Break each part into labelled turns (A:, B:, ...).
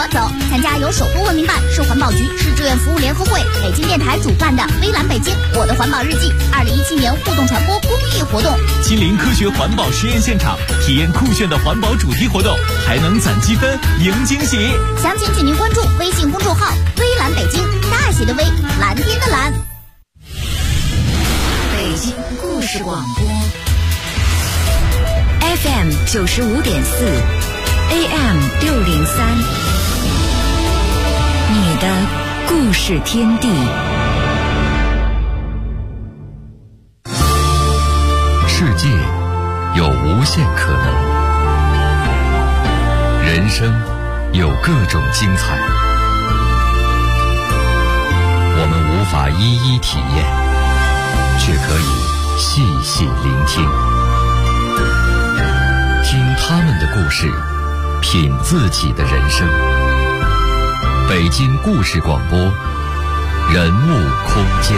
A: 走，参加由首都文明办、市环保局、市志愿服务联合会、北京电台主办的微蓝北京我的环保日记2017年互动传播公益活动，
B: 亲临科学环保实验现场，体验酷炫的环保主题活动，还能攒积分赢惊喜。
A: 详情请您关注微信公众号微蓝北京，大写的微，蓝天的蓝。
C: 北京故事广播 FM 95.4 AM 603，你的故事天地。
D: 世界有无限可能，人生有各种精彩，我们无法一一体验，却可以细细聆听，听他们的故事，品自己的人生。北京故事广播，人物空间。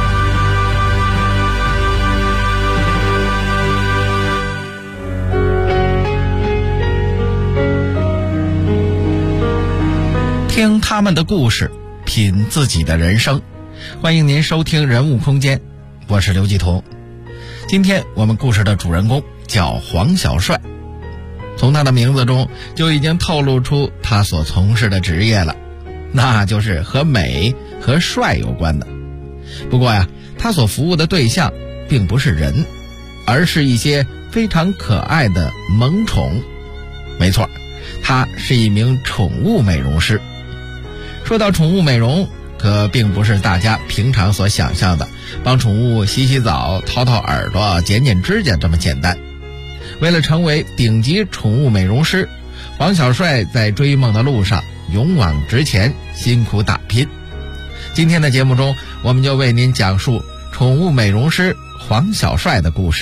E: 听他们的故事，品自己的人生。欢迎您收听人物空间，我是刘继彤。今天我们故事的主人公叫黄小帅，从他的名字中就已经透露出他所从事的职业了，那就是和美和帅有关的。不过呀，他所服务的对象并不是人，而是一些非常可爱的萌宠。没错，他是一名宠物美容师。说到宠物美容，可并不是大家平常所想象的帮宠物洗洗澡、掏掏耳朵、剪剪指甲这么简单。为了成为顶级宠物美容师，黄小帅在追梦的路上勇往直前，辛苦打拼。今天的节目中，我们就为您讲述宠物美容师黄小帅的故事。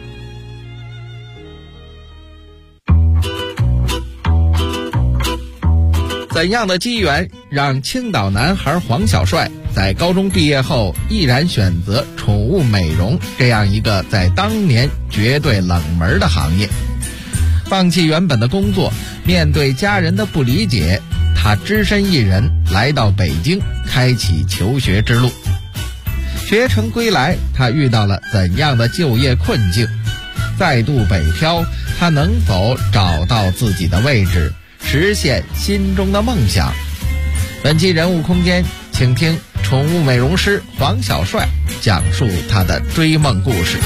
E: 怎样的机缘让青岛男孩黄小帅在高中毕业后毅然选择宠物美容这样一个在当年绝对冷门的行业？放弃原本的工作，面对家人的不理解，他只身一人来到北京，开启求学之路。学成归来，他遇到了怎样的就业困境？再度北漂，他能否找到自己的位置，实现心中的梦想？本期人物空间，请听宠物美容师黄小帅讲述他的追梦故事。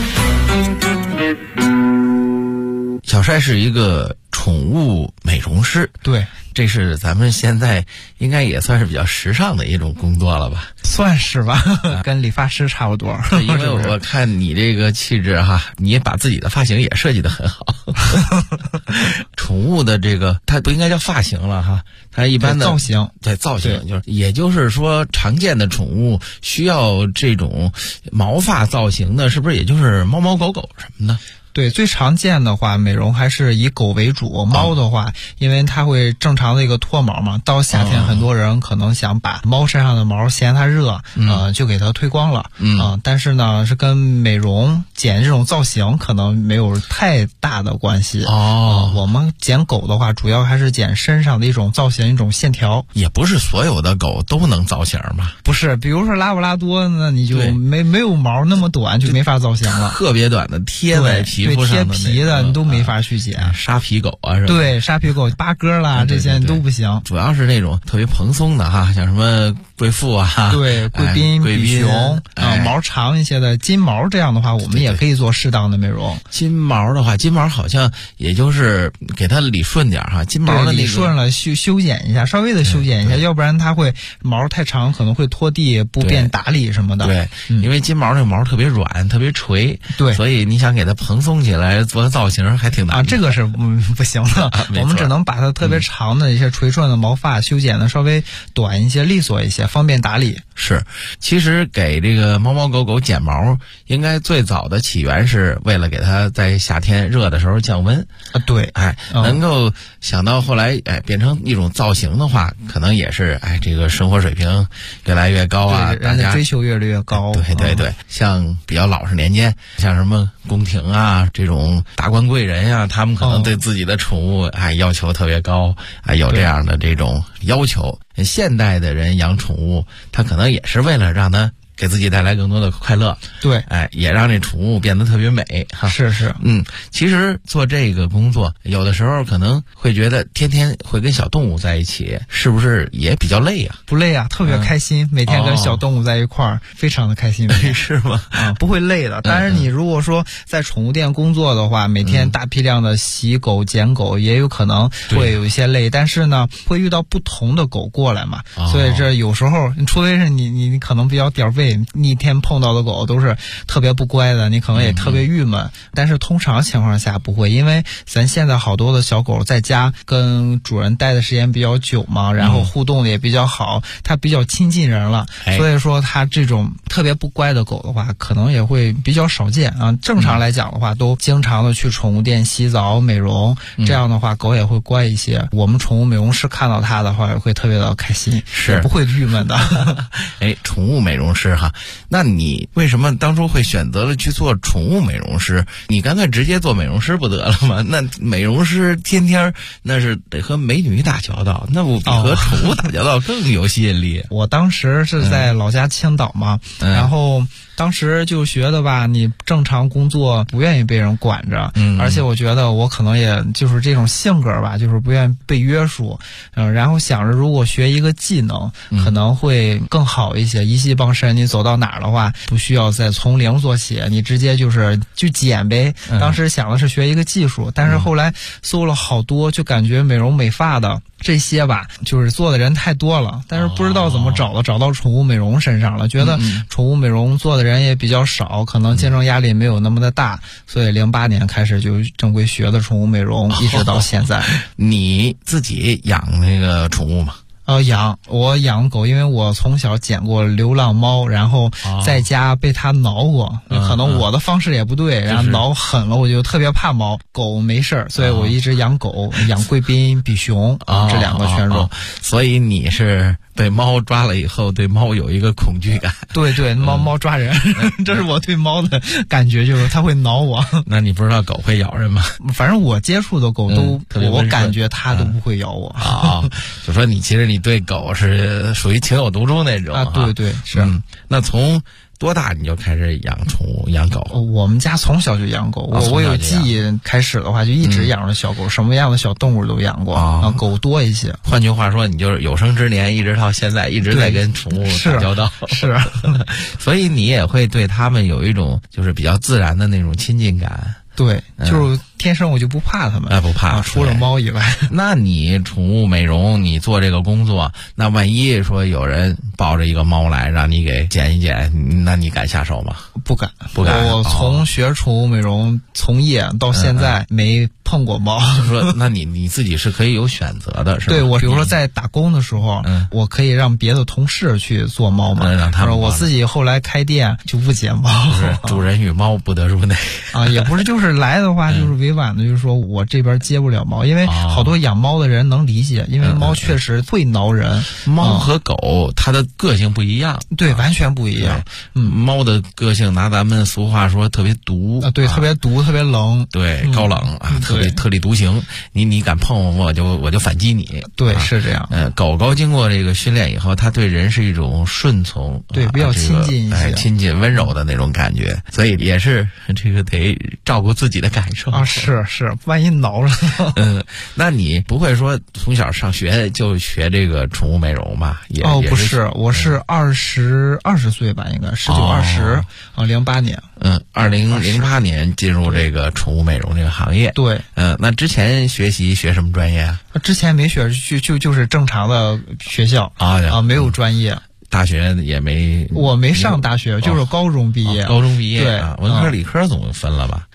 E: 小帅是一个宠物美容师，
F: 对，
E: 这是咱们现在应该也算是比较时尚的一种工作了吧？
F: 算是吧，跟理发师差不多。
E: 因为我看你这个气质哈，你也把自己的发型也设计得很好。宠物的这个，它不应该叫发型了哈，它一般的
F: 造型，
E: 对造型，就是也就是说，常见的宠物需要这种毛发造型的，是不是也就是猫猫狗狗什么的？
F: 对，最常见的话，美容还是以狗为主。猫的话，因为它会正常的一个脱毛嘛，到夏天很多人可能想把猫身上的毛嫌它热，就给它推光了，但是呢，是跟美容剪这种造型可能没有太大的关系。我们剪狗的话，主要还是剪身上的一种造型，一种线条。
E: 也不是所有的狗都能造型吧？
F: 不是，比如说拉布拉多，那你就没有毛那么短，就没法造型了。
E: 特别短的贴在皮肤上的
F: 贴皮的你都没法去剪。
E: 沙皮狗啊，是吧？
F: 对，沙皮狗、八哥啦，这些都不行。
E: 主要是那种特别蓬松的哈，像什么贵妇啊，
F: 对，贵宾、比熊毛长一些的金毛，这样的话我们也可以做适当的美容。
E: 金毛的话，金毛好像也就是给它理顺点哈，金毛的
F: 理顺了修剪一下，稍微的修剪一下，要不然它会毛太长，可能会拖地，不便打理什么的。
E: 对，因为金毛那个毛特别软，特别垂，
F: 对，
E: 所以你想给它蓬松起来做造型还挺难
F: 啊。这个是不行的，我们只能把它特别长的一些垂顺的毛发修剪的稍微短一些、利索一些，方便打理。
E: 是，其实给这个猫猫狗狗剪毛，应该最早的起源是为了给它在夏天热的时候降温
F: 啊。对，
E: 能够想到后来变成一种造型的话，可能也是这个生活水平越来越高啊，大家
F: 追求越来越高。
E: 对，像比较老实年间，像什么宫廷啊，这种达官贵人啊，他们可能对自己的宠物要求特别高，有这样的这种要求。现代的人养宠物，他可能也是为了让他给自己带来更多的快乐，
F: 对，
E: 也让这宠物变得特别美哈。
F: 是，
E: 其实做这个工作，有的时候可能会觉得天天会跟小动物在一起，是不是也比较累啊？
F: 不累啊，特别开心，每天跟小动物在一块儿，非常的开心，
E: 是吗？
F: 不会累的。但是你如果说在宠物店工作的话，每天大批量的洗狗、捡狗，也有可能会有一些累，但是呢，会遇到不同的狗过来嘛，所以这有时候，除非是你可能比较点背。你一天碰到的狗都是特别不乖的，你可能也特别郁闷，但是通常情况下不会，因为咱现在好多的小狗在家跟主人待的时间比较久嘛，然后互动的也比较好，它比较亲近人了，所以说它这种特别不乖的狗的话，可能也会比较少见啊。正常来讲的话，都经常的去宠物店洗澡美容，这样的话狗也会乖一些。我们宠物美容师看到它的话，也会特别的开心，
E: 是
F: 不会郁闷的。
E: 宠物美容师哈，那你为什么当初会选择了去做宠物美容师？你干脆直接做美容师不得了吗？那美容师天天那是得和美女打交道，那不比和宠物打交道更有吸引力？
F: 我当时是在老家青岛嘛，然后当时就觉得吧，你正常工作不愿意被人管着，而且我觉得我可能也就是这种性格吧，就是不愿意被约束，然后想着如果学一个技能，可能会更好一些，一技傍身。你走到哪儿的话，不需要再从零做起，你直接就剪呗。当时想的是学一个技术，但是后来搜了好多，就感觉美容美发的这些吧，就是做的人太多了，但是不知道怎么找到宠物美容身上了，觉得宠物美容做的人也比较少，可能竞争压力没有那么的大，所以08年开始就正规学的宠物美容，一直到现在。
E: 你自己养那个宠物吗？
F: 我养狗，因为我从小捡过流浪猫，然后在家被它挠过，可能我的方式也不对，然后挠狠了，我就特别怕猫。狗没事儿，所以我一直养狗，养贵宾、比熊这两个犬种。
E: 所以你是被猫抓了以后，对猫有一个恐惧感？
F: 对，猫抓人，这是我对猫的感觉，就是它会挠我。
E: 那你不知道狗会咬人吗？
F: 反正我接触的狗都，我感觉它都不会咬我。
E: 就说你其实你对狗是属于情有独钟那种啊。
F: 对，是。
E: 那从多大你就开始养宠物养狗？
F: 我们家从小就养狗，我有记忆开始的话就一直养着小狗，什么样的小动物都养过，狗多一些。
E: 换句话说，你就是有生之年一直到现在一直在跟宠物打交道。
F: 是
E: 所以你也会对它们有一种就是比较自然的那种亲近感。
F: 对，就是天生我就不怕它们，
E: 不怕，
F: 除了猫以外。
E: 那你宠物美容，你做这个工作，那万一说有人抱着一个猫来让你给剪一剪，那你敢下手吗？
F: 不敢。
E: 我
F: 从学宠物美容从业到现在没碰过猫。
E: 就是说，那你自己是可以有选择的，是吧？
F: 对，我比如说在打工的时候，我可以让别的同事去做猫嘛，
E: 让他们。
F: 我自己后来开店就不剪猫。
E: 主人与猫不得入内
F: 也不是，就是来的话就是委婉的，就是说我这边接不了猫，因为好多养猫的人能理解，因为猫确实会挠人。
E: 猫和狗它的个性不一样，
F: 对，完全不一样。
E: 猫的个性拿咱们俗话说特别毒
F: 对，特别毒，特别冷，
E: 对，高冷特立独行。你敢碰我就反击你。
F: 对，是这样。
E: 狗狗经过这个训练以后，它对人是一种顺从，
F: 对，比较亲近一些，
E: 亲近温柔的那种感觉，所以也是这个得照顾自己的感受
F: 是，万一挠了。
E: 那你不会说从小上学就学这个宠物美容吧？
F: 不是，我是20岁吧，应该19、20 08年。
E: 2008年进入这个宠物美容这个行业。
F: 对。
E: 那之前学什么专业啊？
F: 之前没学，就是正常的学校没有专业。
E: 大学也没，
F: 我没上大学，就是高中毕业。
E: 高中毕业，
F: 对，
E: 文科理科总分了吧？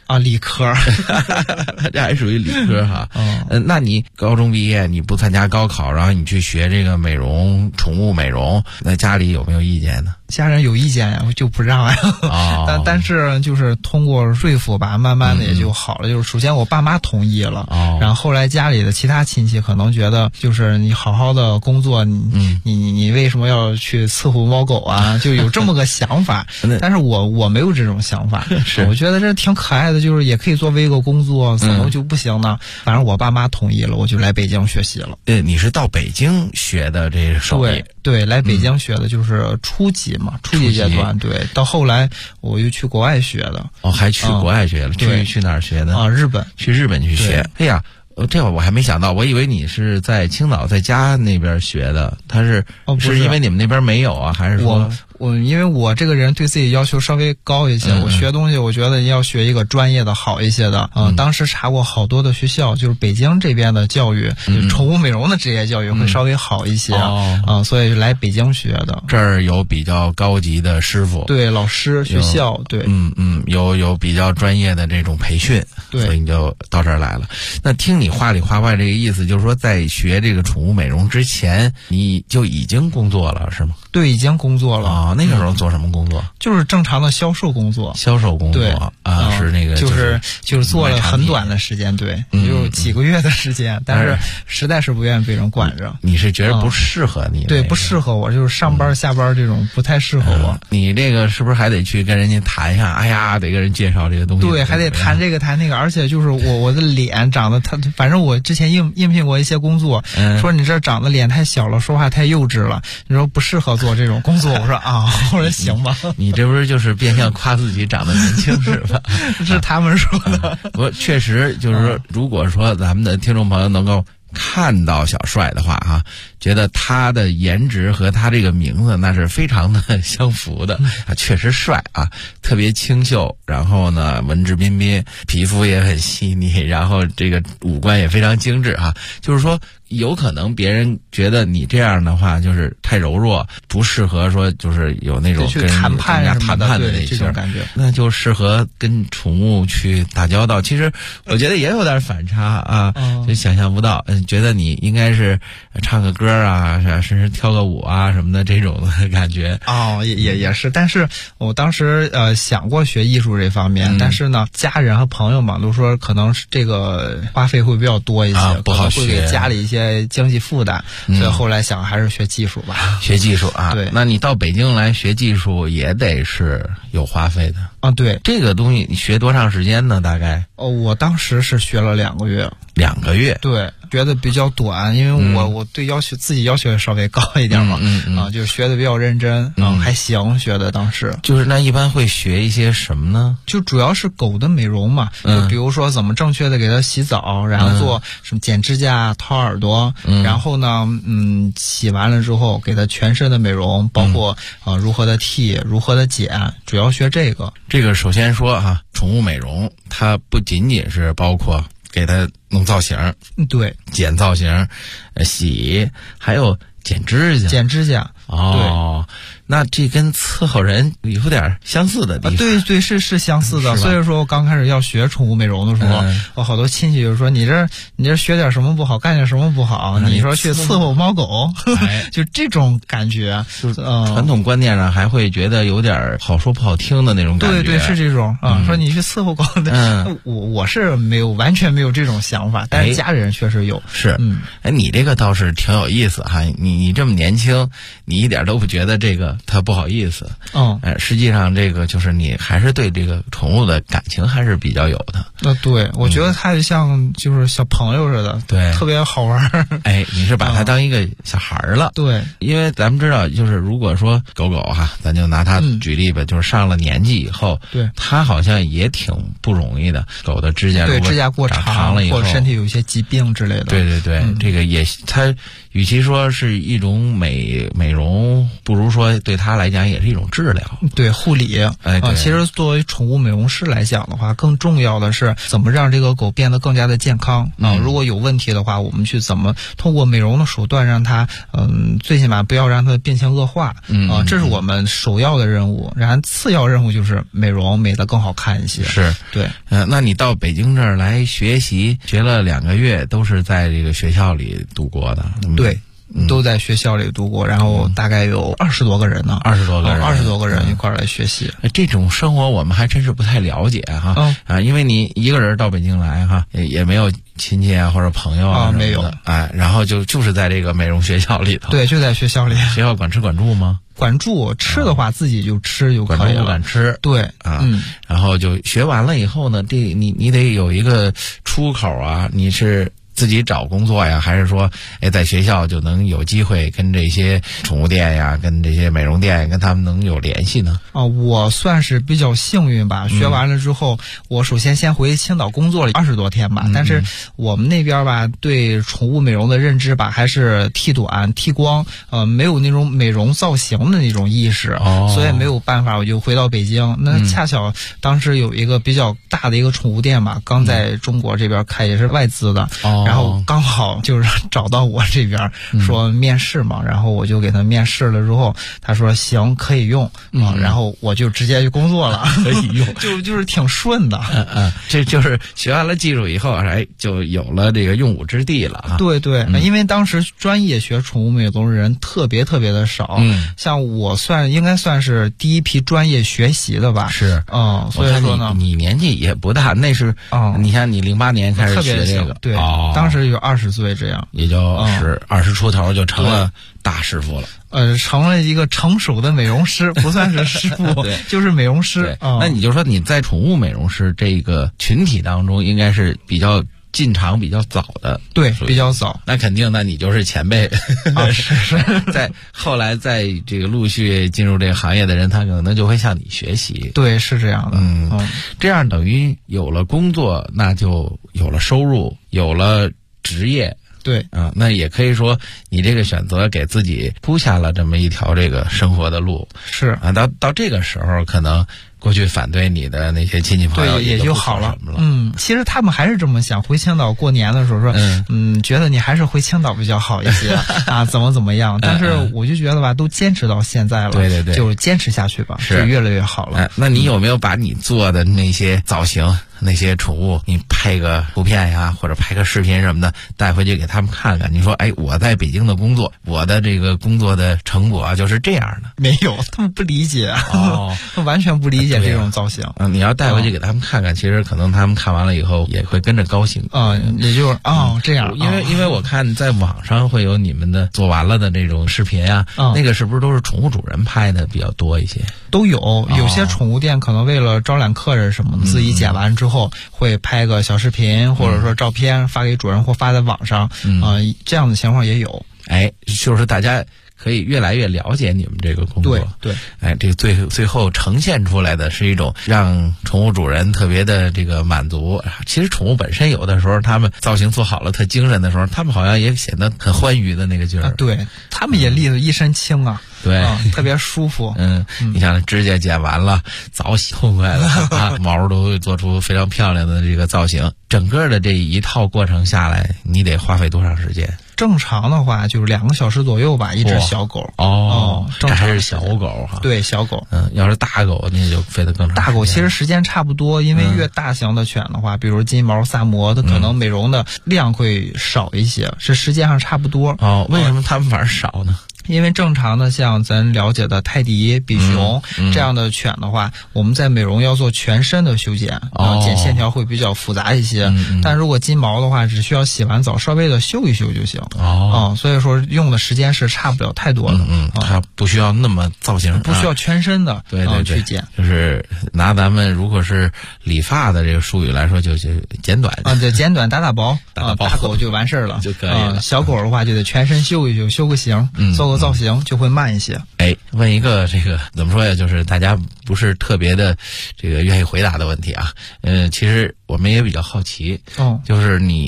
F: 啊，理科，
E: 这还属于理科哈。那你高中毕业你不参加高考，然后你去学这个美容、宠物美容，那家里有没有意见呢？
F: 家人有意见呀，就不让呀。但是就是通过说服吧，慢慢的也就好了。就是首先我爸妈同意了，然后后来家里的其他亲戚可能觉得，就是你好好的工作，你为什么要去伺候猫狗啊？就有这么个想法。但是我没有这种想法，我觉得这挺可爱的，就是也可以作为一个工作，怎么就不行呢？反正我爸妈同意了，我就来北京学习了。
E: 你是到北京学的这手艺？
F: 对，来北京学的就是初级嘛，初级阶段。对，到后来我又去国外学的。还去国外学了？去哪儿学的？日本。去日本去学。哎呀，这我还没想到，我以为你是在青岛在家那边学的。他是是因为你们那边没有啊，还是说？ 因为我这个人对自己要求稍微高一些，我学东西我觉得要学一个专业的好一些的。当时查过好多的学校，就是北京这边的教育，宠物美容的职业教育会稍微好一些。所以来北京学的。
E: 这儿有比较高级的师傅，
F: 对，老师学校，对，
E: 有比较专业的这种培训，
F: 对，
E: 所以你就到这儿来了。那听你话里话外这个意思，就是说在学这个宠物美容之前，你就已经工作了，是吗？
F: 对，已经工作了。
E: 那个时候做什么工作？
F: 就是正常的销售工作。
E: 销售工作，对是那个
F: 就是做了很短的时间，对，有几个月的时间，但是实在是不愿意被人管着。
E: 你是觉得不适合你？
F: 对，不适合我，就是上班下班这种不太适合我。
E: 你这个是不是还得去跟人家谈一下？哎呀，得跟人介绍这个东西。
F: 对，还得谈这个谈那个，而且就是我的脸长得反正我之前应聘过一些工作，说你这长得脸太小了，说话太幼稚了，你说不适合做这种工作。我说我说行吧。
E: 你这不是就是变相夸自己长得年轻是吧？
F: 是他们说的。
E: 不，确实就是说，如果说咱们的听众朋友能够看到小帅的话觉得他的颜值和他这个名字那是非常的相符的。确实帅特别清秀，然后呢文质彬彬，皮肤也很细腻，然后这个五官也非常精致就是说有可能别人觉得你这样的话就是太柔弱，不适合说就是有那种跟人
F: 谈判
E: 的那
F: 这种感觉，
E: 那就适合跟宠物去打交道。其实我觉得也有点反差就想象不到。觉得你应该是唱个歌甚至跳个舞什么的这种的感觉。
F: 也是，但是我当时想过学艺术这方面，但是呢家人和朋友嘛都说可能是这个花费会比较多一些，
E: 不好学，
F: 会给家里一些经济负担，所以后来想还是学技术吧。
E: 学技术
F: 对。
E: 那你到北京来学技术也得是有花费的
F: 对。
E: 这个东西你学多长时间呢？大概
F: 我当时是学了2个月。
E: 2个月？
F: 对，学的比较短，因为我对自己要求也稍微高一点嘛。就学的比较认真。还行，学的当时。
E: 就是那一般会学一些什么呢？
F: 就主要是狗的美容嘛，就比如说怎么正确的给它洗澡，然后做什么剪指甲、掏耳朵，然后呢洗完了之后给它全身的美容，包括如何的剃，如何的剪，主要学这个。
E: 这个首先说宠物美容它不仅仅是包括给它弄造型，
F: 对，
E: 剪造型，洗，还有剪指甲。
F: 剪指甲。对。
E: 那这跟伺候人有点相似的地方。
F: 对，是相似的。所以说我刚开始要学宠物美容的时候，我好多亲戚就说你这学点什么不好，干点什么不好，你说去伺候猫狗，就这种感觉。
E: 传统观念上还会觉得有点好说不好听的那种感觉。
F: 对，是这种说你去伺候狗的。我是完全没有这种想法，但是家人确实有。
E: 是。你这个倒是挺有意思你这么年轻，你一点都不觉得这个他不好意思。实际上这个就是你还是对这个宠物的感情还是比较有的。
F: 对，我觉得它就像就是小朋友似的，
E: 对，
F: 特别好玩。
E: 你是把它当一个小孩了。
F: 对，
E: 因为咱们知道，就是如果说狗咱就拿它举例吧，就是上了年纪以后，
F: 对，
E: 它好像也挺不容易的。狗的指甲
F: 指甲过
E: 长了以后，
F: 或者身体有一些疾病之类的。
E: 对，这个也它与其说是一种美容，不如说对他来讲也是一种治疗，
F: 对护理。其实作为宠物美容师来讲的话，更重要的是怎么让这个狗变得更加的健康如果有问题的话，我们去怎么通过美容的手段让它最起码不要让它的病情恶化这是我们首要的任务。然后次要任务就是美容，美得更好看一些。
E: 是，
F: 对。
E: 那你到北京这儿来学习，学了2个月，都是在这个学校里度过的。
F: 对。都在学校里度过，然后大概有20多个人呢，20多个人一块儿来学习。
E: 这种生活我们还真是不太了解哈。因为你一个人到北京来哈，也没有亲戚啊或者朋友啊
F: 没有。
E: 然后就是在这个美容学校里头。
F: 对，就在学校里。
E: 学校管吃管住吗？
F: 管住，吃的话自己就吃就可以了。
E: 管住不敢吃。
F: 对
E: 然后就学完了以后呢，你得有一个出口啊，你是自己找工作呀，还是说在学校就能有机会跟这些宠物店呀，跟这些美容店跟他们能有联系呢？
F: 我算是比较幸运吧。学完了之后，我首先回青岛工作了20多天吧。但是我们那边吧，对宠物美容的认知吧，还是剃短剃光，没有那种美容造型的那种意识。所以没有办法，我就回到北京。那恰巧当时有一个比较大的一个宠物店嘛，刚在中国这边开，也是外资的。然后刚好就是找到我这边说面试嘛，然后我就给他面试了之后，他说行可以用然后我就直接就工作了，
E: 可以用，
F: 就是挺顺的。
E: 这就是学完了技术以后，就有了这个用武之地了啊。
F: 对对，因为当时专业学宠物美容的人特别的少，像我应该算是第一批专业学习的吧。
E: 是，
F: 所以说呢，
E: 你年纪也不大，那是你看你08年开始学这个，
F: 对，当时有20岁这样，
E: 也就20出头就成了大师傅了。
F: 成了一个成熟的美容师，不算是师傅，就是美容师。
E: 那你就说你在宠物美容师这个群体当中，应该是比较进场比较早的。
F: 对，比较早。
E: 那肯定，那你就是前辈是。后来在这个陆续进入这个行业的人，他可能就会向你学习。
F: 对，是这样的。
E: 这样等于有了工作，那就有了收入，有了职业。
F: 对
E: 那也可以说你这个选择给自己铺下了这么一条这个生活的路。
F: 是
E: 到这个时候，可能过去反对你的那些亲戚朋友
F: 也就好了。其实他们还是这么想，回青岛过年的时候说觉得你还是回青岛比较好一些怎么样。但是我就觉得吧，都坚持到现在了，
E: 对，
F: 就坚持下去吧，就越来越好了。
E: 那你有没有把你做的那些造型，那些宠物，你拍个图片呀，或者拍个视频什么的带回去给他们看看？你说我在北京的工作，我的这个工作的成果就是这样的。
F: 没有，他们不理解他完全不理解这种造型。
E: 你要带回去给他们看看，其实可能他们看完了以后也会跟着高兴。
F: 也就是这样。
E: 因为我看在网上会有你们的做完了的这种视频啊，那个是不是都是宠物主人拍的比较多一些？
F: 都有些宠物店可能为了招揽客人什么的，自己剪完之后会拍个小视频或者说照片发给主人或发在网上这样的情况也有。
E: 就是大家可以越来越了解你们这个工作。
F: 对，
E: 这个最后呈现出来的是一种让宠物主人特别的这个满足。其实宠物本身有的时候他们造型做好了特精神的时候，他们好像也显得很欢愉的那个劲儿。
F: 对，他们也立得一身轻啊。
E: 对，
F: 特别舒服。
E: 你像指甲剪完了，早洗痛快了毛都会做出非常漂亮的这个造型。整个的这一套过程下来，你得花费多长时间？
F: 正常的话就是2个小时左右吧，一只小狗。
E: 这还是小狗哈。
F: 对，小狗。
E: 要是大狗那就费得更长。
F: 大狗其实时间差不多，因为越大型的犬的话，比如金毛、萨摩，它可能美容的量会少一些，是时间上差不多。
E: 为什么它们反而少呢？
F: 因为正常的像咱了解的泰迪、比熊这样的犬的话，我们在美容要做全身的修剪，剪线条会比较复杂一些。但如果金毛的话，只需要洗完澡稍微的修一修就行。所以说用的时间是差不了太多的。
E: 它不需要那么造型，
F: 不需要全身的
E: 对
F: 去剪。
E: 就是拿咱们如果是理发的这个术语来说，就剪短
F: 对，剪短打薄，大狗就完事儿了
E: 就可以了。
F: 小狗的话就得全身修一修，修个型，做个造型就会慢一些。
E: 问一个这个怎么说呀？就是大家不是特别的这个愿意回答的问题啊。其实我们也比较好奇，就是你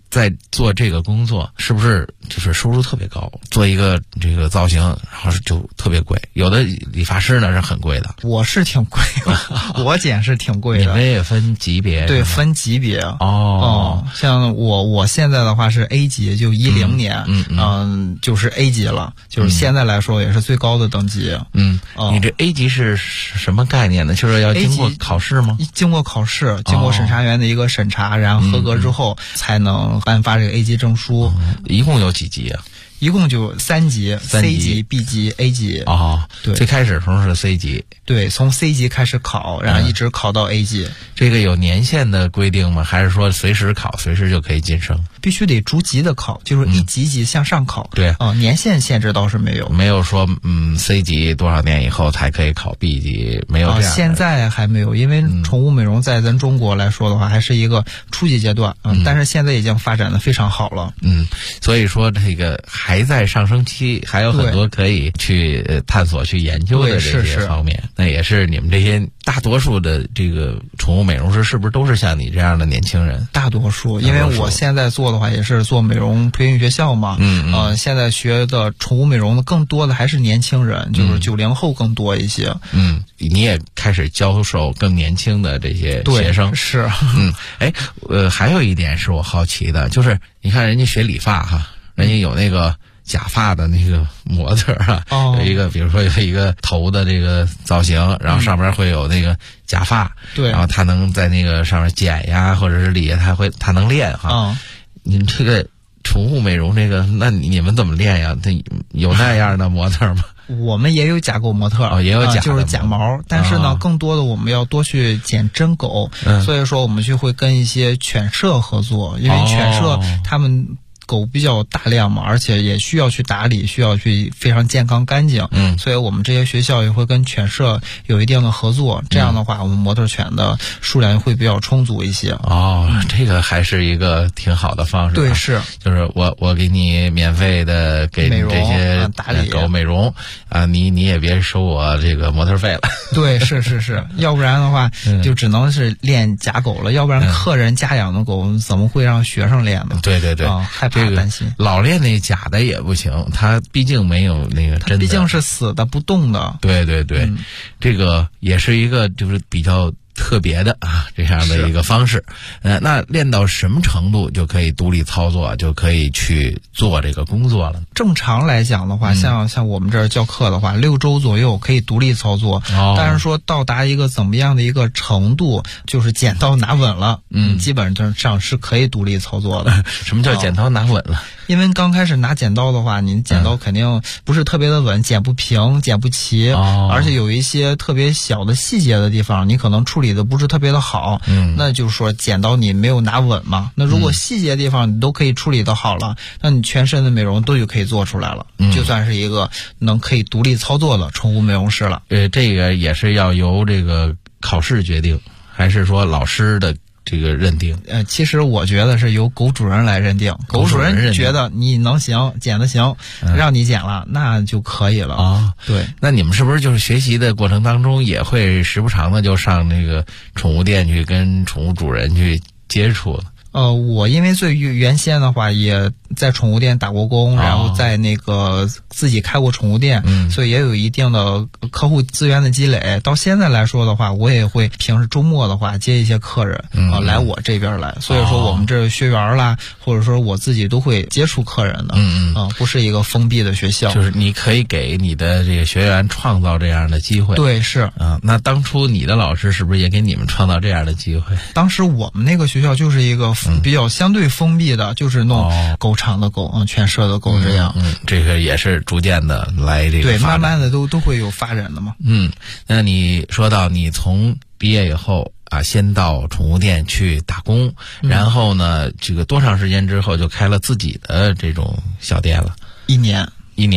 E: 在做这个工作，是不是就是收入特别高？做一个这个造型，然后就特别贵。有的理发师呢是很贵的，
F: 我是挺贵的，我剪是挺贵的。
E: 你们也分级别？
F: 对，分级别。像我现在的话是 A 级，就10年，就是 A 级了，就是现在来说也是最高的等级。
E: 你这 A 级是什么概念呢？就是要经过考试吗？
F: 经过考试，经过审查员的一个审查，然后合格之后才能颁发这个 A 级证书。
E: 一共有几级啊？
F: 一共就3级 ，C 级、B 级、A 级。对，
E: 最开始的时候是 C 级。
F: 对，从 C 级开始考，然后一直考到 A 级。
E: 这个有年限的规定吗？还是说随时考，随时就可以晋升？
F: 必须得逐级的考，就是一级级向上考。
E: 对，
F: 年限限制倒是没有。
E: 没有说C 级多少年以后才可以考 B 级，没有这样。
F: 现在还没有，因为宠物美容在咱中国来说的话，还是一个初级阶段。但是现在已经发展的非常好了。
E: 所以说这个还在上升期，还有很多可以去探索、去研究的这些方面。那也是你们这些大多数的这个宠物美容师，是不是都是像你这样的年轻人？
F: 大多数，因为我现在做的话也是做美容培训学校嘛。现在学的宠物美容的更多的还是年轻人，就是90后更多一些。你
E: 也开始教授更年轻的这些学生。
F: 是。
E: 还有一点是我好奇的，就是你看人家学理发哈，人家有那个假发的那个模特啊，有一个比如说有一个头的这个造型，然后上面会有那个假发，
F: 对，
E: 然后他能在那个上面剪呀或者是理，他能练哈。你们这个宠物美容这个，那你们怎么练呀？有那样的模特吗？
F: 我们也有假狗模特，
E: 也有假的
F: 就是假毛，但是呢，更多的我们要多去剪真狗，所以说我们就会跟一些犬舍合作，因为犬舍他们狗比较大量嘛，而且也需要去打理，需要去非常健康干净。所以我们这些学校也会跟犬舍有一定的合作，这样的话我们模特犬的数量会比较充足一些。
E: 这个还是一个挺好的方式。
F: 对，是，
E: 就是我给你免费的给你这些
F: 打理
E: 狗美容啊，你也别收我这个模特费了。
F: 对，是，要不然的话就只能是练假狗了，要不然客人家养的狗怎么会让学生练呢？
E: 对，
F: 害怕担心，
E: 老练那假的也不行，它毕竟没有那个真的，
F: 毕竟是死的不动的。
E: 对，这个也是一个就是比较特别的这样的一个方式。那练到什么程度就可以独立操作，就可以去做这个工作了？
F: 正常来讲的话，像我们这儿教课的话，6周左右可以独立操作。但是说到达一个怎么样的一个程度，就是剪刀拿稳了，基本上是可以独立操作的。
E: 什么叫剪刀拿稳了？
F: 因为刚开始拿剪刀的话，你剪刀肯定不是特别的稳，剪不平，剪不齐，而且有一些特别小的细节的地方，你可能处理的不是特别的好。那就是说剪刀你没有拿稳嘛。那如果细节地方你都可以处理的好了，那你全身的美容都就可以做出来了，就算是一个可以独立操作的宠物美容师了。
E: 这个也是要由这个考试决定，还是说老师的这个认定？
F: 其实我觉得是由狗主人来认定，狗主人觉得你能行，剪得行，让你剪了，那就可以了。对，
E: 那你们是不是就是学习的过程当中也会时不常的就上那个宠物店去跟宠物主人去接触？
F: 我因为最原先的话也在宠物店打过工，然后在那个自己开过宠物店，所以也有一定的客户资源的积累。到现在来说的话，我也会平时周末的话接一些客人来我这边来，所以说我们这学员啦，或者说我自己都会接触客人的。不是一个封闭的学校，
E: 就是你可以给你的这个学员创造这样的机会。
F: 对，是。
E: 那当初你的老师是不是也给你们创造这样的机会？
F: 当时我们那个学校就是一个比较相对封闭的，就是弄狗场的狗，犬舍的狗这样。
E: 这个也是逐渐的来这个
F: 对，慢慢的都会有发展的嘛。
E: 那你说到你从毕业以后先到宠物店去打工，然后呢，这个多长时间之后就开了自己的这种小店了？1年。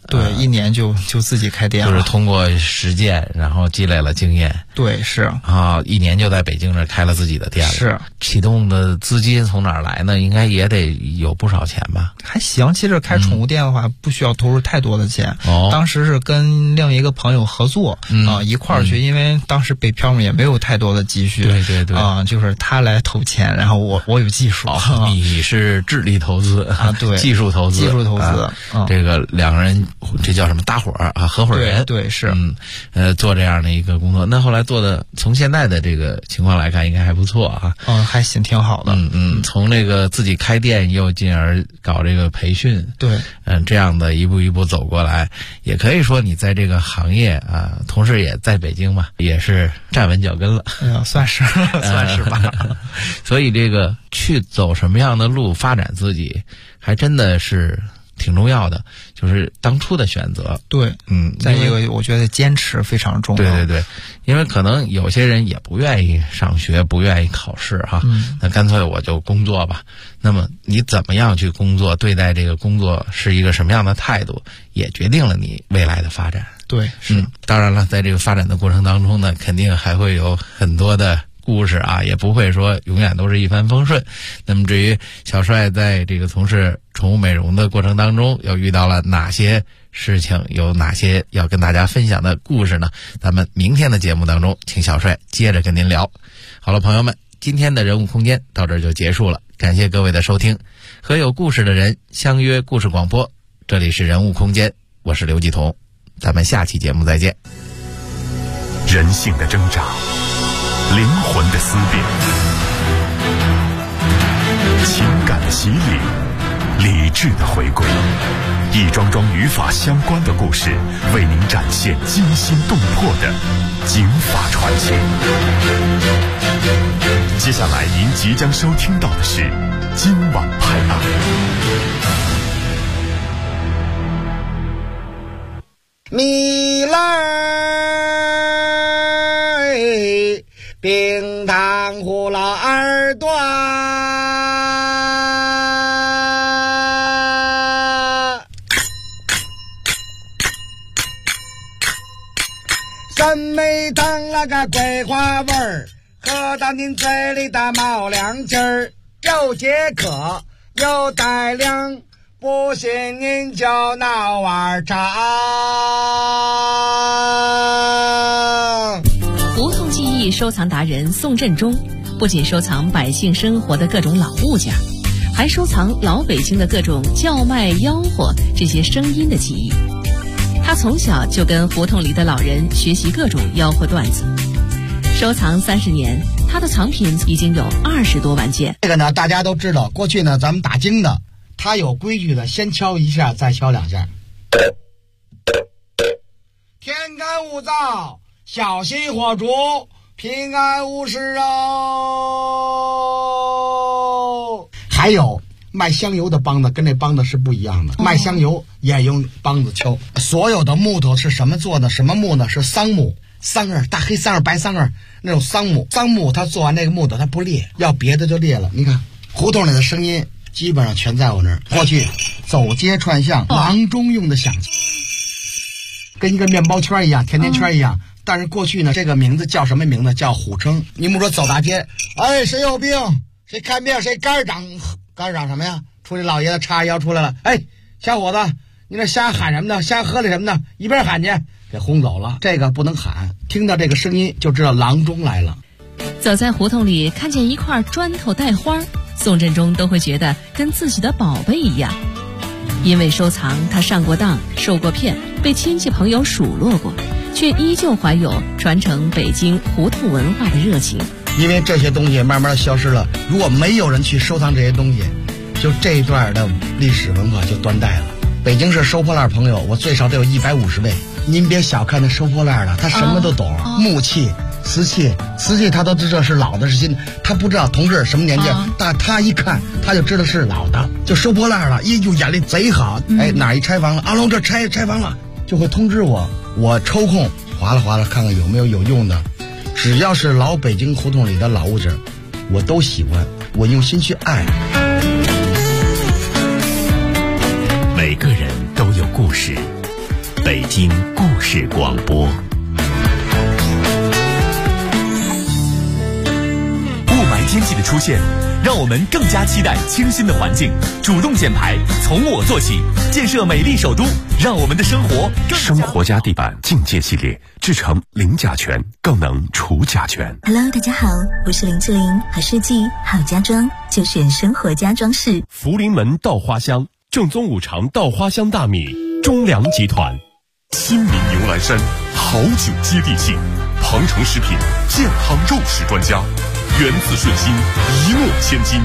F: 对，1年就自己开店了，
E: 就是通过实践，然后积累了经验。
F: 对，是
E: 啊，1年就在北京这开了自己的店了。
F: 是，
E: 启动的资金从哪儿来呢？应该也得有不少钱吧？
F: 还行，其实开宠物店的话，不需要投入太多的钱。当时是跟另一个朋友合作一块儿去，因为当时北漂嘛，也没有太多的积蓄。
E: 对
F: 就是他来投钱，然后我有技术。
E: 你是智力投资
F: 对，
E: 技术投资。这个2个人，这叫什么搭伙啊？合伙人。
F: 对，是。
E: 做这样的一个工作，那后来做的，从现在的这个情况来看，应该还不错啊。
F: 还行，挺好的。
E: 从这个自己开店，又进而搞这个培训。
F: 对。
E: 这样的一步一步走过来，也可以说你在这个行业啊，同时也在北京嘛，也是站稳脚跟了。
F: 算是吧。
E: 所以这个去走什么样的路发展自己，还真的是挺重要的，就是当初的选择。
F: 对，再一个我觉得坚持非常重要。
E: 对，因为可能有些人也不愿意上学，不愿意考试哈，那干脆我就工作吧。那么你怎么样去工作，对待这个工作是一个什么样的态度，也决定了你未来的发展。
F: 对，是。
E: 当然了，在这个发展的过程当中呢，肯定还会有很多的故事啊，也不会说永远都是一帆风顺。那么至于小帅在这个从事宠物美容的过程当中，又遇到了哪些事情，有哪些要跟大家分享的故事呢？咱们明天的节目当中，请小帅接着跟您聊。好了，朋友们，今天的人物空间到这儿就结束了，感谢各位的收听，和有故事的人相约故事广播，这里是人物空间，我是刘继彤，咱们下期节目再见。
B: 人性的挣扎，灵魂的思辨，情感的洗礼，理智的回归，一桩桩与法相关的故事，为您展现惊心动魄的警法传奇。接下来您即将收听到的是今晚拍案。
G: 米来冰糖葫芦耳朵，三妹糖那个桂花味儿，喝到您嘴里的冒凉劲儿，又解渴又带凉，不信您就闹碗茶。
H: 胡同记忆收藏达人宋振中，不仅收藏百姓生活的各种老物件，还收藏老北京的各种叫卖吆喝这些声音的记忆。他从小就跟胡同里的老人学习各种吆喝段子，收藏30年，他的藏品已经有20多万件。
G: 这个呢，大家都知道，过去呢，咱们打更的，他有规矩的，先敲一下，再敲2下。天干物燥，小心火烛，平安无事哦。还有卖香油的梆子跟那梆子是不一样的，卖香油也用梆子敲。所有的木头是什么做的？什么木呢？是桑木，桑叶，大黑桑叶、白桑叶那种桑木。桑木它做完那个木头它不裂，要别的就裂了。你看胡同里的声音基本上全在我那儿。过去走街串巷，郎中用的响器，跟一个面包圈一样，甜甜圈一样。但是过去呢，这个名字叫什么名字？叫虎称。你们说走大街，哎，谁有病？谁看病？谁肝长什么呀？出去老爷子叉腰出来了，哎，小伙子，你那瞎喊什么呢？瞎喝的什么呢？一边喊去，给轰走了。这个不能喊，听到这个声音就知道郎中来了。
H: 走在胡同里，看见一块砖头带花，宋振中都会觉得跟自己的宝贝一样。因为收藏，他上过当，受过骗，被亲戚朋友数落过，却依旧怀有传承北京胡同文化的热情。
G: 因为这些东西慢慢的消失了，如果没有人去收藏这些东西，就这一段的历史文化就断代了。北京市收破烂朋友，我最少得有150位。您别小看那收破烂的，他什么都懂，木器、瓷器他都知道是老的是新的，他不知道同志什么年纪，但他一看他就知道是老的，就收破烂了，就眼力贼好。哎，哪一拆房了？阿龙这拆房了，就会通知我，我抽空划拉看看有没有用的。只要是老北京胡同里的老物件，我都喜欢，我用心去爱。
B: 每个人都有故事， 京故事广播。雾霾天气的出现，让我们更加期待清新的环境。主动减排，从我做起，建设美丽首都，让我们的生活更
I: 生活家地板境界系列，制成零甲醛，更能除甲醛。
J: Hello， 大家好，我是林志玲，好设计好家装就选生活家装饰。
I: 福临门稻花香，正宗五常稻花香大米，中粮集团。新民牛栏山，好酒接地气，庞城食品健康肉食专家，源自顺心，一诺千金。